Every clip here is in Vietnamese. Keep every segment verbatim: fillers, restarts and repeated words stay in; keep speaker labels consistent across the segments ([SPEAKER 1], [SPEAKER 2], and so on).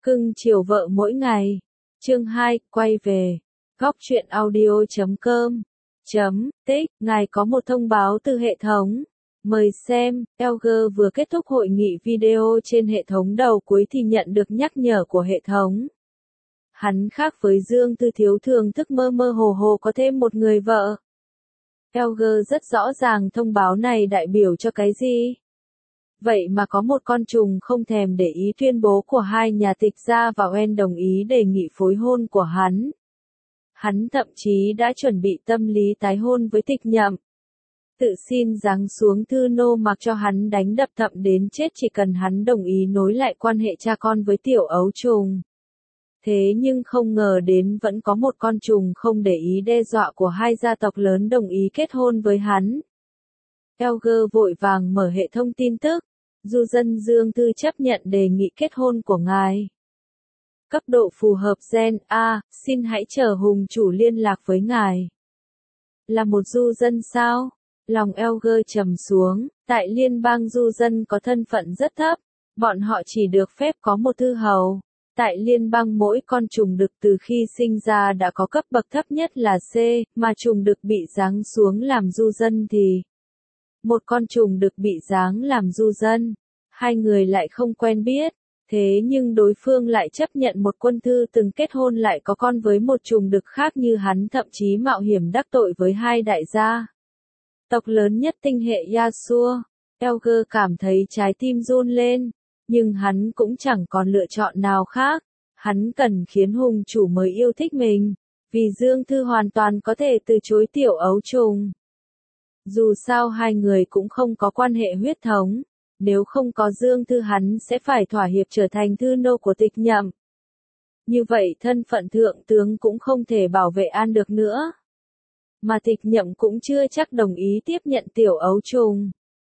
[SPEAKER 1] Cưng chiều vợ mỗi ngày. Chương hai, quay về. Góc truyện audio chấm com. Chấm, tích, ngài có một thông báo từ hệ thống. Mời xem, Elger vừa kết thúc hội nghị video trên hệ thống đầu cuối thì nhận được nhắc nhở của hệ thống. Hắn khác với Dương Tư Thiếu thường thức mơ mơ hồ hồ có thêm một người vợ. Elger rất rõ ràng thông báo này đại biểu cho cái gì. Vậy mà có một con trùng không thèm để ý tuyên bố của hai nhà Tịch Gia và Oen đồng ý đề nghị phối hôn của hắn. Hắn thậm chí đã chuẩn bị tâm lý tái hôn với Tịch Nhậm. Tự xin giáng xuống thư nô mặc cho hắn đánh đập thậm đến chết chỉ cần hắn đồng ý nối lại quan hệ cha con với tiểu ấu trùng. Thế nhưng không ngờ đến vẫn có một con trùng không để ý đe dọa của hai gia tộc lớn đồng ý kết hôn với hắn. Elger vội vàng mở hệ thống tin tức. Du dân Dương Tư chấp nhận đề nghị kết hôn của ngài. Cấp độ phù hợp gen A, xin hãy chờ hùng chủ liên lạc với ngài. Là một du dân sao? Lòng Elger trầm xuống, tại liên bang du dân có thân phận rất thấp, bọn họ chỉ được phép có một thư hầu. Tại liên bang mỗi con trùng đực từ khi sinh ra đã có cấp bậc thấp nhất là C, mà trùng đực bị giáng xuống làm du dân thì một con trùng đực bị giáng làm du dân. Hai người lại không quen biết, thế nhưng đối phương lại chấp nhận một quân thư từng kết hôn lại có con với một trùng đực khác như hắn, thậm chí mạo hiểm đắc tội với hai đại gia tộc lớn nhất tinh hệ Yasuo. Elger cảm thấy trái tim run lên, nhưng hắn cũng chẳng còn lựa chọn nào khác. Hắn cần khiến hùng chủ mới yêu thích mình, vì Dương Thư hoàn toàn có thể từ chối tiểu ấu trùng. Dù sao hai người cũng không có quan hệ huyết thống, nếu không có Dương Thư hắn sẽ phải thỏa hiệp trở thành thư nô của Tịch Nhậm. Như vậy thân phận thượng tướng cũng không thể bảo vệ an được nữa. Mà Tịch Nhậm cũng chưa chắc đồng ý tiếp nhận tiểu ấu trùng.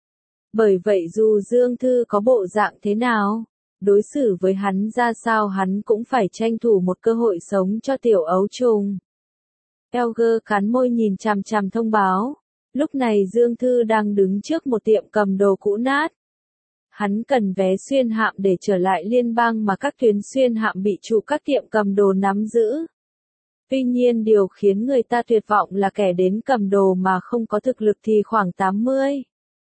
[SPEAKER 1] Bởi vậy dù Dương Thư có bộ dạng thế nào, đối xử với hắn ra sao hắn cũng phải tranh thủ một cơ hội sống cho tiểu ấu trùng. Elger cắn môi nhìn chằm chằm thông báo. Lúc này Dương Thư đang đứng trước một tiệm cầm đồ cũ nát. Hắn cần vé xuyên hạm để trở lại liên bang mà các tuyến xuyên hạm bị chủ các tiệm cầm đồ nắm giữ. Tuy nhiên điều khiến người ta tuyệt vọng là kẻ đến cầm đồ mà không có thực lực thì khoảng tám mươi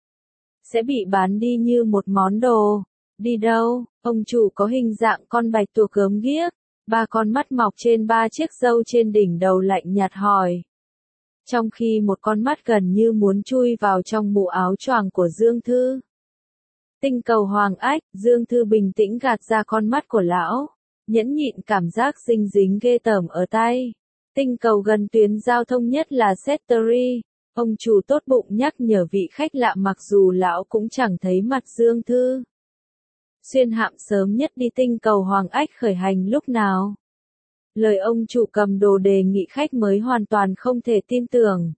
[SPEAKER 1] sẽ bị bán đi như một món đồ. Đi đâu? Ông chủ có hình dạng con bạch tuộc gớm ghiếc, ba con mắt mọc trên ba chiếc râu trên đỉnh đầu lạnh nhạt hỏi. Trong khi một con mắt gần như muốn chui vào trong mũ áo choàng của Dương Thư. Tinh cầu Hoàng Ách, Dương Thư bình tĩnh gạt ra con mắt của lão, nhẫn nhịn cảm giác dinh dính ghê tởm ở tay. Tinh cầu gần tuyến giao thông nhất là Settery, ông chủ tốt bụng nhắc nhở vị khách lạ mặc dù lão cũng chẳng thấy mặt Dương Thư. Xuyên hạm sớm nhất đi tinh cầu Hoàng Ách khởi hành lúc nào? Lời ông chủ cầm đồ đề nghị khách mới hoàn toàn không thể tin tưởng.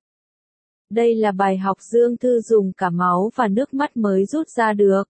[SPEAKER 1] Đây là bài học Dương Thư dùng cả máu và nước mắt mới rút ra được.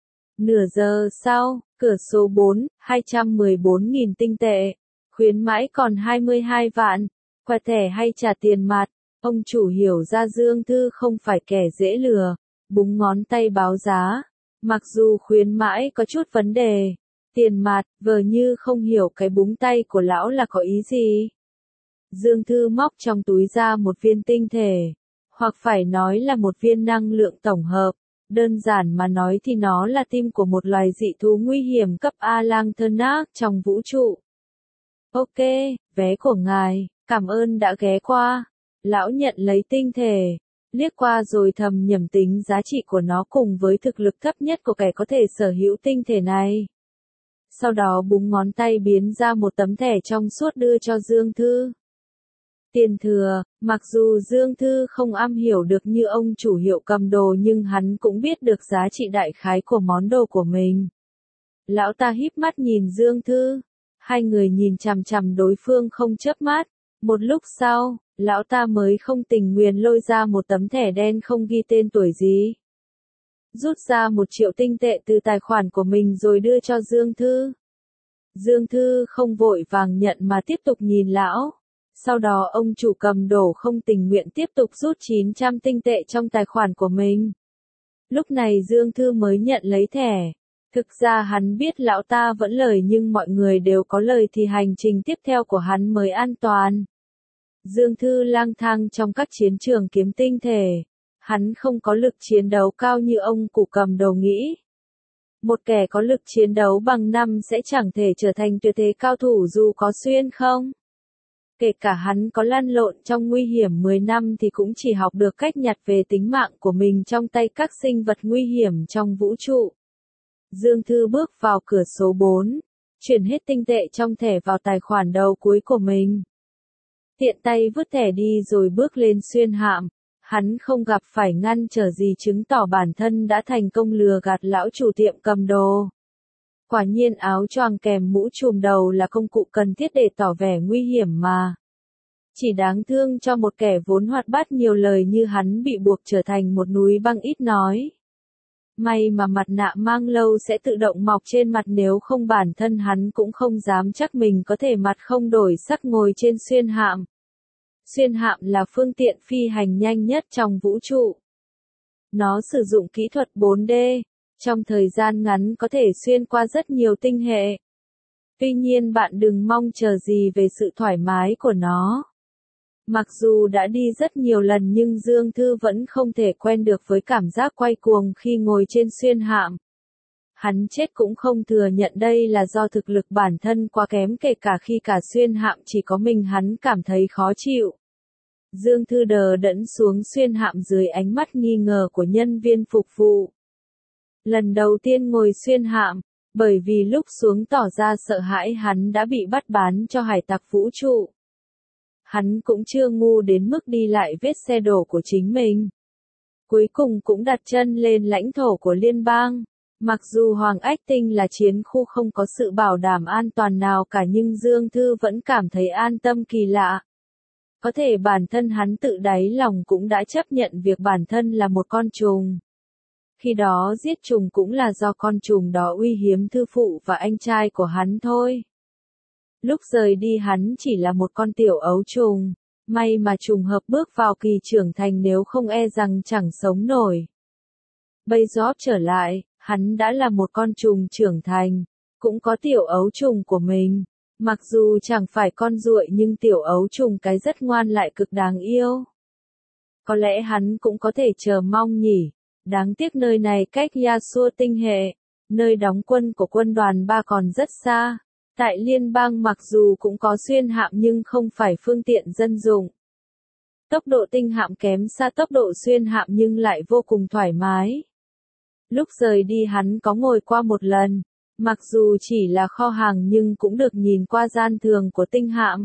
[SPEAKER 1] Nửa giờ sau, cửa số bốn, hai trăm mười bốn nghìn tinh tệ. Khuyến mãi còn hai mươi hai vạn. Quà thẻ hay trả tiền mặt. Ông chủ hiểu ra Dương Thư không phải kẻ dễ lừa. Búng ngón tay báo giá. Mặc dù khuyến mãi có chút vấn đề. Tiền mặt, vờ như không hiểu cái búng tay của lão là có ý gì. Dương Thư móc trong túi ra một viên tinh thể. Hoặc phải nói là một viên năng lượng tổng hợp. Đơn giản mà nói thì nó là tim của một loài dị thú nguy hiểm cấp A lang thơ nác trong vũ trụ. Ok, vé của ngài, cảm ơn đã ghé qua. Lão nhận lấy tinh thể, liếc qua rồi thầm nhẩm tính giá trị của nó cùng với thực lực thấp nhất của kẻ có thể sở hữu tinh thể này. Sau đó búng ngón tay biến ra một tấm thẻ trong suốt đưa cho Dương Thư. Tiền thừa, mặc dù Dương Thư không am hiểu được như ông chủ hiệu cầm đồ nhưng hắn cũng biết được giá trị đại khái của món đồ của mình. Lão ta híp mắt nhìn Dương Thư, hai người nhìn chằm chằm đối phương không chớp mắt. Một lúc sau, lão ta mới không tình nguyện lôi ra một tấm thẻ đen không ghi tên tuổi gì. Rút ra một triệu tinh tệ từ tài khoản của mình rồi đưa cho Dương Thư. Dương Thư không vội vàng nhận mà tiếp tục nhìn lão. Sau đó ông chủ cầm đồ không tình nguyện tiếp tục rút chín trăm tinh tệ trong tài khoản của mình. Lúc này Dương Thư mới nhận lấy thẻ. Thực ra hắn biết lão ta vẫn lời nhưng mọi người đều có lời thì hành trình tiếp theo của hắn mới an toàn. Dương Thư lang thang trong các chiến trường kiếm tinh thể. Hắn không có lực chiến đấu cao như ông cụ cầm đầu nghĩ. Một kẻ có lực chiến đấu bằng năm sẽ chẳng thể trở thành tuyệt thế cao thủ dù có xuyên không. Kể cả hắn có lăn lộn trong nguy hiểm mười năm thì cũng chỉ học được cách nhặt về tính mạng của mình trong tay các sinh vật nguy hiểm trong vũ trụ. Dương Thư bước vào cửa số bốn, chuyển hết tinh tệ trong thẻ vào tài khoản đầu cuối của mình. Tiện tay vứt thẻ đi rồi bước lên xuyên hạm. Hắn không gặp phải ngăn trở gì chứng tỏ bản thân đã thành công lừa gạt lão chủ tiệm cầm đồ. Quả nhiên áo choàng kèm mũ trùm đầu là công cụ cần thiết để tỏ vẻ nguy hiểm mà. Chỉ đáng thương cho một kẻ vốn hoạt bát nhiều lời như hắn bị buộc trở thành một núi băng ít nói. May mà mặt nạ mang lâu sẽ tự động mọc trên mặt, nếu không bản thân hắn cũng không dám chắc mình có thể mặt không đổi sắc ngồi trên xuyên hạm. Xuyên hạm là phương tiện phi hành nhanh nhất trong vũ trụ. Nó sử dụng kỹ thuật bốn D, trong thời gian ngắn có thể xuyên qua rất nhiều tinh hệ. Tuy nhiên bạn đừng mong chờ gì về sự thoải mái của nó. Mặc dù đã đi rất nhiều lần nhưng Dương Thư vẫn không thể quen được với cảm giác quay cuồng khi ngồi trên xuyên hạm. Hắn chết cũng không thừa nhận đây là do thực lực bản thân quá kém, kể cả khi cả xuyên hạm chỉ có mình hắn cảm thấy khó chịu. Dương Thư đờ đẫn xuống xuyên hạm dưới ánh mắt nghi ngờ của nhân viên phục vụ. Lần đầu tiên ngồi xuyên hạm, bởi vì lúc xuống tỏ ra sợ hãi hắn đã bị bắt bán cho hải tặc vũ trụ. Hắn cũng chưa ngu đến mức đi lại vết xe đổ của chính mình. Cuối cùng cũng đặt chân lên lãnh thổ của liên bang. Mặc dù Hoàng Ách Tinh là chiến khu không có sự bảo đảm an toàn nào cả nhưng Dương Thư vẫn cảm thấy an tâm kỳ lạ. Có thể bản thân hắn tự đáy lòng cũng đã chấp nhận việc bản thân là một con trùng. Khi đó giết trùng cũng là do con trùng đó uy hiếm thư phụ và anh trai của hắn thôi. Lúc rời đi hắn chỉ là một con tiểu ấu trùng, may mà trùng hợp bước vào kỳ trưởng thành, nếu không e rằng chẳng sống nổi. Bây giờ trở lại, hắn đã là một con trùng trưởng thành, cũng có tiểu ấu trùng của mình. Mặc dù chẳng phải con ruồi nhưng tiểu ấu trùng cái rất ngoan lại cực đáng yêu. Có lẽ hắn cũng có thể chờ mong nhỉ. Đáng tiếc nơi này cách Yasuo tinh hệ, nơi đóng quân của quân đoàn ba còn rất xa. Tại liên bang mặc dù cũng có xuyên hạm nhưng không phải phương tiện dân dụng. Tốc độ tinh hạm kém xa tốc độ xuyên hạm nhưng lại vô cùng thoải mái. Lúc rời đi hắn có ngồi qua một lần. Mặc dù chỉ là kho hàng nhưng cũng được nhìn qua gian thường của tinh hạm.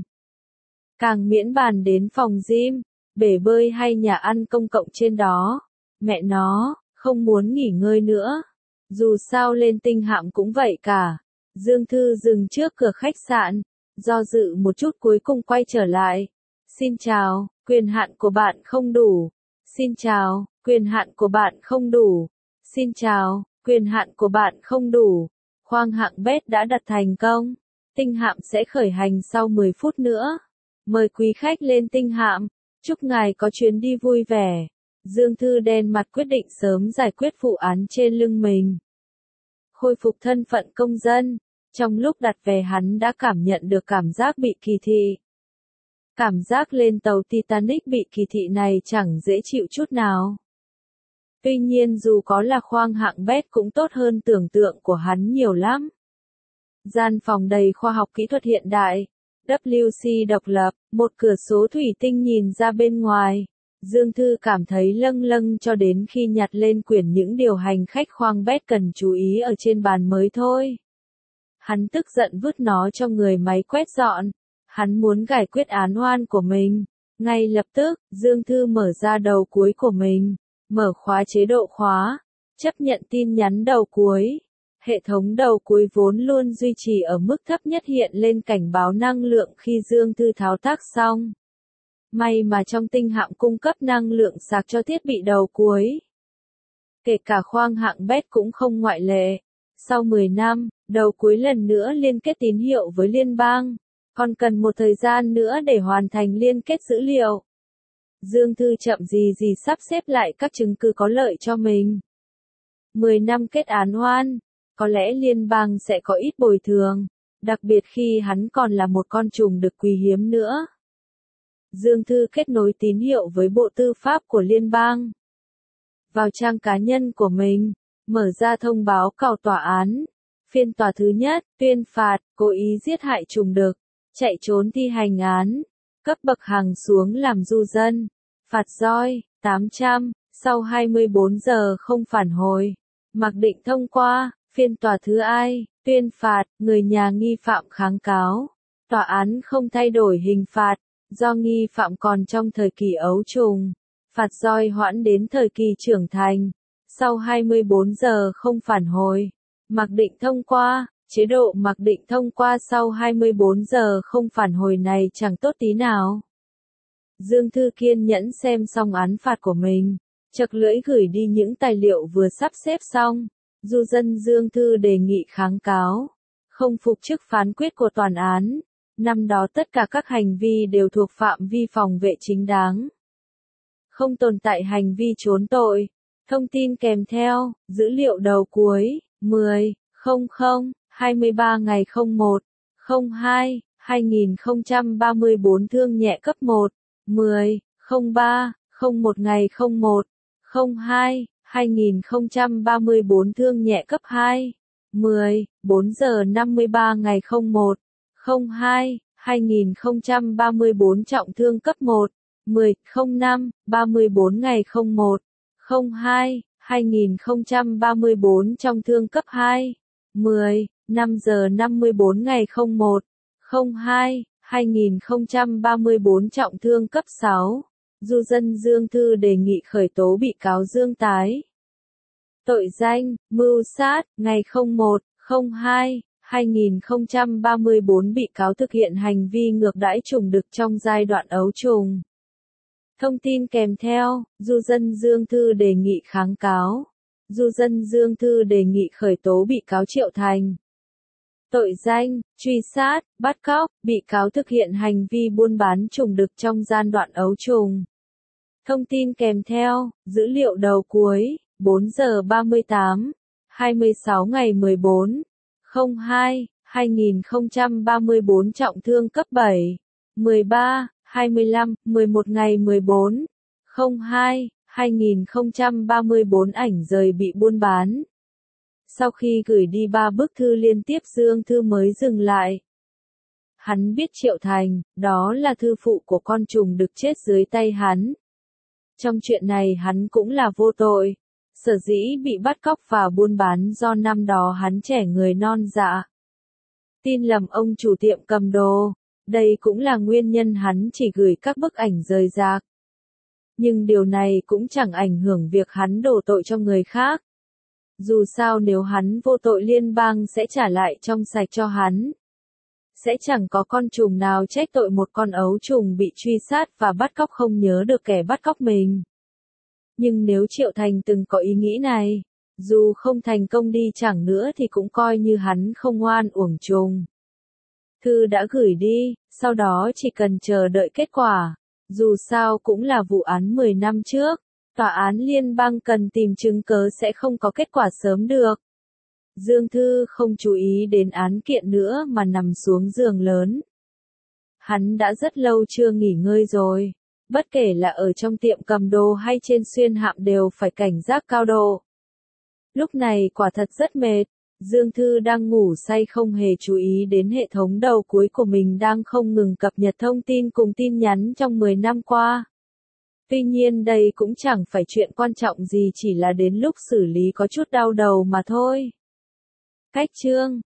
[SPEAKER 1] Càng miễn bàn đến phòng gym, bể bơi hay nhà ăn công cộng trên đó. Mẹ nó, không muốn nghỉ ngơi nữa. Dù sao lên tinh hạm cũng vậy cả. Dương Thư dừng trước cửa khách sạn, do dự một chút cuối cùng quay trở lại. Xin chào, quyền hạn của bạn không đủ. Xin chào, quyền hạn của bạn không đủ. Xin chào, quyền hạn của bạn không đủ. Khoang hạng bét đã đặt thành công. Tinh hạm sẽ khởi hành sau mười phút nữa. Mời quý khách lên tinh hạm. Chúc ngài có chuyến đi vui vẻ. Dương Thư đen mặt quyết định sớm giải quyết vụ án trên lưng mình. Khôi phục thân phận công dân. Trong lúc đặt vé hắn đã cảm nhận được cảm giác bị kỳ thị. Cảm giác lên tàu Titanic bị kỳ thị này chẳng dễ chịu chút nào. Tuy nhiên dù có là khoang hạng bét cũng tốt hơn tưởng tượng của hắn nhiều lắm. Gian phòng đầy khoa học kỹ thuật hiện đại. W C độc lập, một cửa sổ thủy tinh nhìn ra bên ngoài. Dương Thư cảm thấy lâng lâng cho đến khi nhặt lên quyển những điều hành khách khoang bét cần chú ý ở trên bàn mới thôi. Hắn tức giận vứt nó cho người máy quét dọn. Hắn muốn giải quyết án oan của mình. Ngay lập tức, Dương Thư mở ra đầu cuối của mình. Mở khóa chế độ khóa. Chấp nhận tin nhắn đầu cuối. Hệ thống đầu cuối vốn luôn duy trì ở mức thấp nhất hiện lên cảnh báo năng lượng khi Dương Thư thao tác xong. May mà trong tinh hạm cung cấp năng lượng sạc cho thiết bị đầu cuối. Kể cả khoang hạng bét cũng không ngoại lệ. Sau mười năm, đầu cuối lần nữa liên kết tín hiệu với liên bang. Còn cần một thời gian nữa để hoàn thành liên kết dữ liệu. Dương Thư chậm gì gì sắp xếp lại các chứng cứ có lợi cho mình. mười năm kết án oan. có lẽ liên bang sẽ có ít bồi thường, đặc biệt khi hắn còn là một con trùng được quý hiếm nữa. Dương Thư kết nối tín hiệu với Bộ Tư pháp của liên bang. Vào trang cá nhân của mình, mở ra thông báo cầu tòa án. Phiên tòa thứ nhất, tuyên phạt, cố ý giết hại trùng đực, chạy trốn thi hành án, cấp bậc hàng xuống làm du dân, phạt roi, tám trăm, sau hai mươi bốn giờ không phản hồi. Mặc định thông qua, phiên tòa thứ hai, tuyên phạt, người nhà nghi phạm kháng cáo. Tòa án không thay đổi hình phạt, do nghi phạm còn trong thời kỳ ấu trùng. Phạt roi hoãn đến thời kỳ trưởng thành, sau hai mươi bốn giờ không phản hồi. Mặc định thông qua, chế độ mặc định thông qua sau hai mươi bốn giờ không phản hồi này chẳng tốt tí nào. Dương Thư kiên nhẫn xem xong án phạt của mình, chật lưỡi gửi đi những tài liệu vừa sắp xếp xong. Du dân Dương Thư đề nghị kháng cáo, không phục chức phán quyết của tòa án. Năm đó tất cả các hành vi đều thuộc phạm vi phòng vệ chính đáng. Không tồn tại hành vi trốn tội. Thông tin kèm theo, dữ liệu đầu cuối, mười, không không, hai mươi ba ngày không một, không hai, hai nghìn không trăm ba mươi bốn thương nhẹ cấp một, mười, không ba, không một ngày không một, không hai, hai nghìn không trăm ba mươi bốn thương nhẹ cấp hai, mười, bốn giờ năm mươi ba ngày không một, không hai, hai nghìn không trăm ba mươi bốn trọng thương cấp một, mười, không năm, ba mươi bốn ngày không một, không hai, hai nghìn không trăm ba mươi bốn trọng thương cấp hai, mười, năm giờ năm mươi bốn ngày không một, không hai, hai nghìn không trăm ba mươi bốn trọng thương cấp sáu. Du dân Dương Thư đề nghị khởi tố bị cáo Dương Tái. Tội danh, mưu sát, ngày không một, không hai, hai nghìn không trăm ba mươi bốn bị cáo thực hiện hành vi ngược đãi trùng đực trong giai đoạn ấu trùng. Thông tin kèm theo, Du dân Dương Thư đề nghị kháng cáo. Du dân Dương Thư đề nghị khởi tố bị cáo Triệu Thành. Tội danh, truy sát, bắt cóc, bị cáo thực hiện hành vi buôn bán trùng đực trong giai đoạn ấu trùng. Thông tin kèm theo, dữ liệu đầu cuối, bốn giờ ba mươi tám, hai mươi sáu ngày mười bốn, không hai, hai nghìn không trăm ba mươi bốn trọng thương cấp bảy, mười ba, hai mươi lăm, mười một ngày mười bốn, không hai, hai nghìn không trăm ba mươi bốn ảnh rời bị buôn bán. Sau khi gửi đi ba bức thư liên tiếp Dương Thư mới dừng lại. Hắn biết Triệu Thành, đó là thư phụ của con trùng đực chết dưới tay hắn. Trong chuyện này hắn cũng là vô tội. Sở dĩ bị bắt cóc và buôn bán do năm đó hắn trẻ người non dạ. Tin lầm ông chủ tiệm cầm đồ. Đây cũng là nguyên nhân hắn chỉ gửi các bức ảnh rời rạc. Nhưng điều này cũng chẳng ảnh hưởng việc hắn đổ tội cho người khác. Dù sao nếu hắn vô tội liên bang sẽ trả lại trong sạch cho hắn. Sẽ chẳng có con trùng nào trách tội một con ấu trùng bị truy sát và bắt cóc không nhớ được kẻ bắt cóc mình. Nhưng nếu Triệu Thành từng có ý nghĩ này, dù không thành công đi chẳng nữa thì cũng coi như hắn không oan uổng trùng. Thư đã gửi đi, sau đó chỉ cần chờ đợi kết quả. Dù sao cũng là vụ án mười năm trước, tòa án liên bang cần tìm chứng cớ sẽ không có kết quả sớm được. Dương Thư không chú ý đến án kiện nữa mà nằm xuống giường lớn. Hắn đã rất lâu chưa nghỉ ngơi rồi. Bất kể là ở trong tiệm cầm đồ hay trên xuyên hạm đều phải cảnh giác cao độ. Lúc này quả thật rất mệt. Dương Thư đang ngủ say không hề chú ý đến hệ thống đầu cuối của mình đang không ngừng cập nhật thông tin cùng tin nhắn trong mười năm qua. Tuy nhiên đây cũng chẳng phải chuyện quan trọng gì, chỉ là đến lúc xử lý có chút đau đầu mà thôi. Cách chương